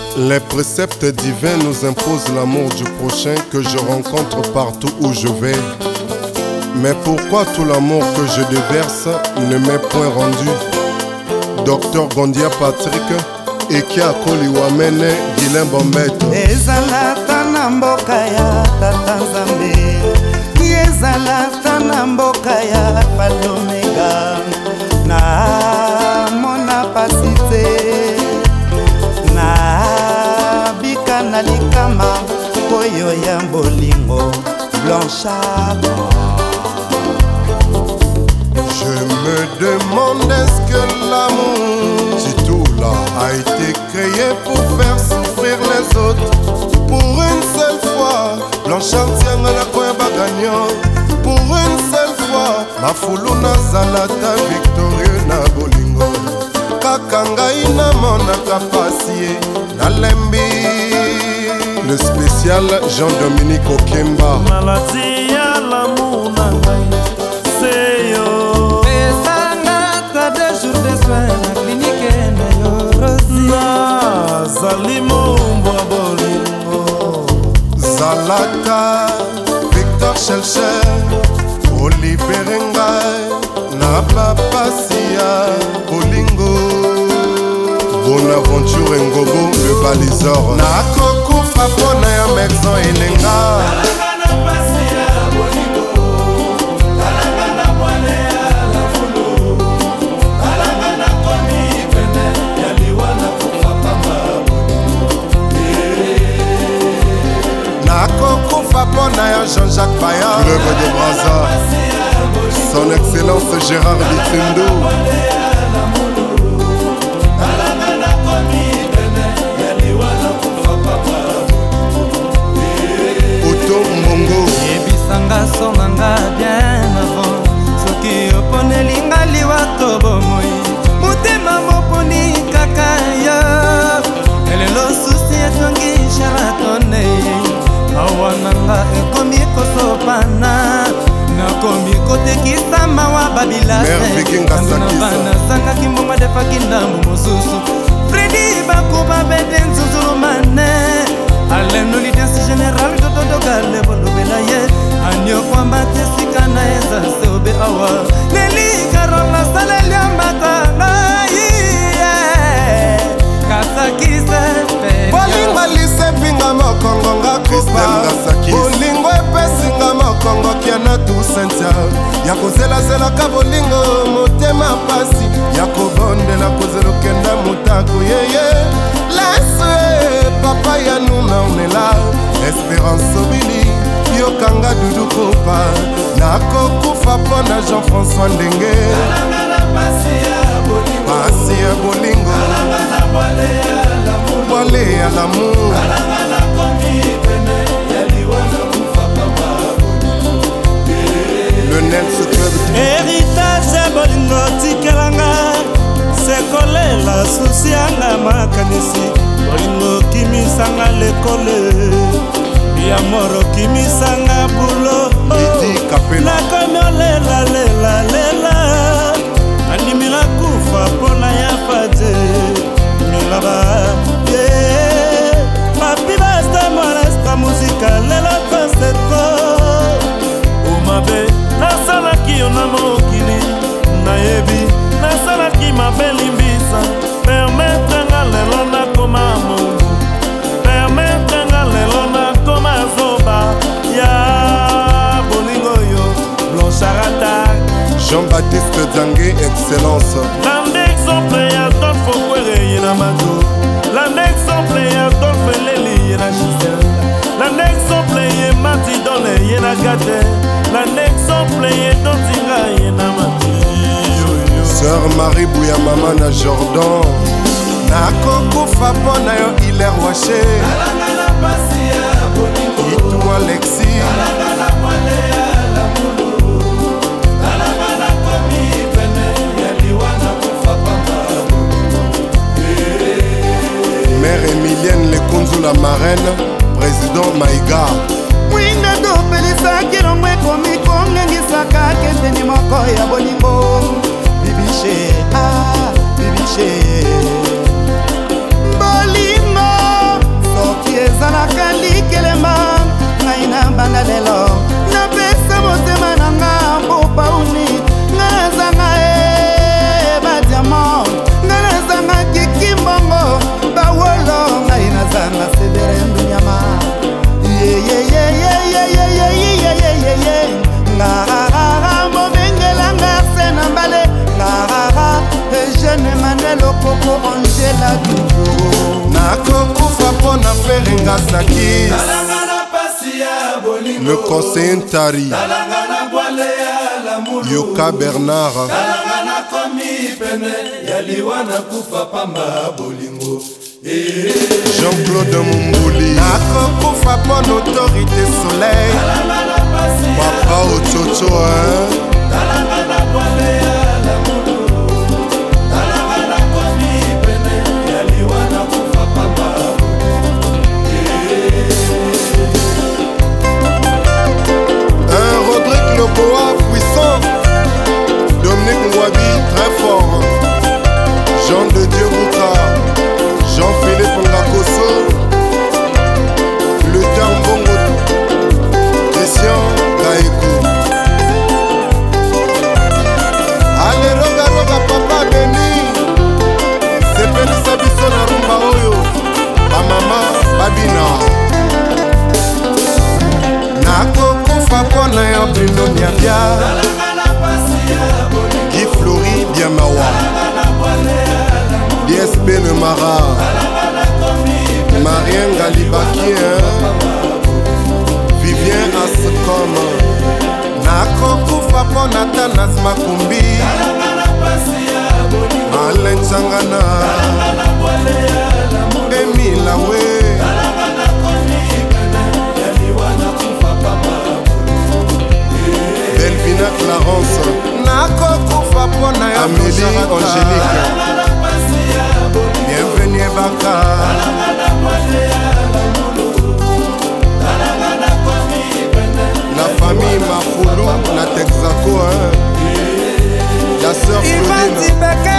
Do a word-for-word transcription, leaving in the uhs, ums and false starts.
Les préceptes divins nous imposent l'amour du prochain que je rencontre partout où je vais. Mais pourquoi tout l'amour que je déverse ne m'est point rendu? Docteur Gondia Patrick Ekia Koliwamene Guilain Bombeto. Ezalata na mboka ya Tata Nzambe, ezalata na mboka ya Palomega, na mona pasite na bika na likama koyo ya bolingo Blanchard. Je me demande est-ce que l'amour, si tout là a été créé pour faire souffrir les autres. Pour une seule fois, Blanchard tient à la coin gagnant. Pour une seule fois, ma foulou na zalata victorieux na bolingo. Kakanga ina mona kapasie na lembi. Le spécial Jean-Dominique Okemba. Maladie à l'amour na ngai, c'est yo. Pesanga ta deux jours de soins na clinique na yo Rosie. Na zalimo mbwa bolingo. Zalata, Victor Chelcher, Olivier Ngai, na Papasia, Bolingo, Bonaventure Ngobo, le baliseur. Na Koko Fapona ya Mexon Elenga. Fapona ya Jean-Jacques Bayard, Club de Brazza, son excellence Gérard Bitundo. Otto Mbongo Yebisanga sonanga bien avant soki oponelinga liwa to bomoi motema moponi kaka yo elelo susi etongi sharatone awananga ekomi kosopana nakomi kotekisa mawa babilaseanasangaki mbongo defaki ndambu mosusu Fredi bakuba bede nzuzulumane alenolidensi general dododogale bolobela ye anyokwamba tesika na eza seobe awa lelikaronga saleliambatangai kasakise bolingo lisepinga mokongo nga kupa bolingo epesinga mokongo kiana tu sentia ya kozelazelaka bolingo motema pasi ya kobondela kozelokenda motako yeye lase papa ya nuna onela Espérance Obili yokanga dudu kopa nakokufa mpona Jean-François Ndenge pasi ya bolingo Boile à l'amour le Nels Club héritage ya bolingo tikelanga sekolela susi yanga makanisi bolingo kimisanga lekole ya moro kimisanga bulo nakomi olela lela lela andimila kufa mpona ya fade milaba papi basta molesta muzika lela pasetro umabe nasalaki yo na mokili nayebi nasalaki mabe limbisa permetre nga lelo nakoma mungu permetre nga lelo nakoma zoba ya bolingo yo Blanchard Jean-Baptiste Zangue excellence lande exemple ya Adolphe Okwere ye na mato lande exemple ya Adolphe Leli ye na Giselle lande exemple ye Mati Dole ye na Gade lande exemple ye Dontinga ye na Mati Sœur Marie Bouya Mama na Jordan nakokufa mpona yo Hilaire Wache Itou Alexis Mère Emilienne Lekunzu la marraine Président Maïga winga dopelisa kilongo ekomi kongengisaka keteni moko ya bolingo bibishe ah bibishe bolingo Ferenga Sakis, le conseiller Ntari, Yoka Bernard, Jean-Claude Mumbouli, Nakokufa pour l'autorité soleil, Papa Ochocho, hein. Boa puissant, Dominique Mwabi très fort, Jean de Dieu Bouka, Jean-Philippe Ngakoso, le Tambongo, Christian Gaïkou. Allez roga roga papa Beni, c'est Pelisa Biso na rumba oyo, ba mama Babina. Pona ya Bruno Niabia Guy Flori Diamawa D S P Le Mara Marien Galibaki Vivien Ascom Nakokufa pona Tanas Makumbi Alain Changana Emile Awe Delvina Clarence Nakokufa pona ya Amélie Angélique Bienvenue Baka La famille Mafoulou na Texaco hein. La sœur Claudine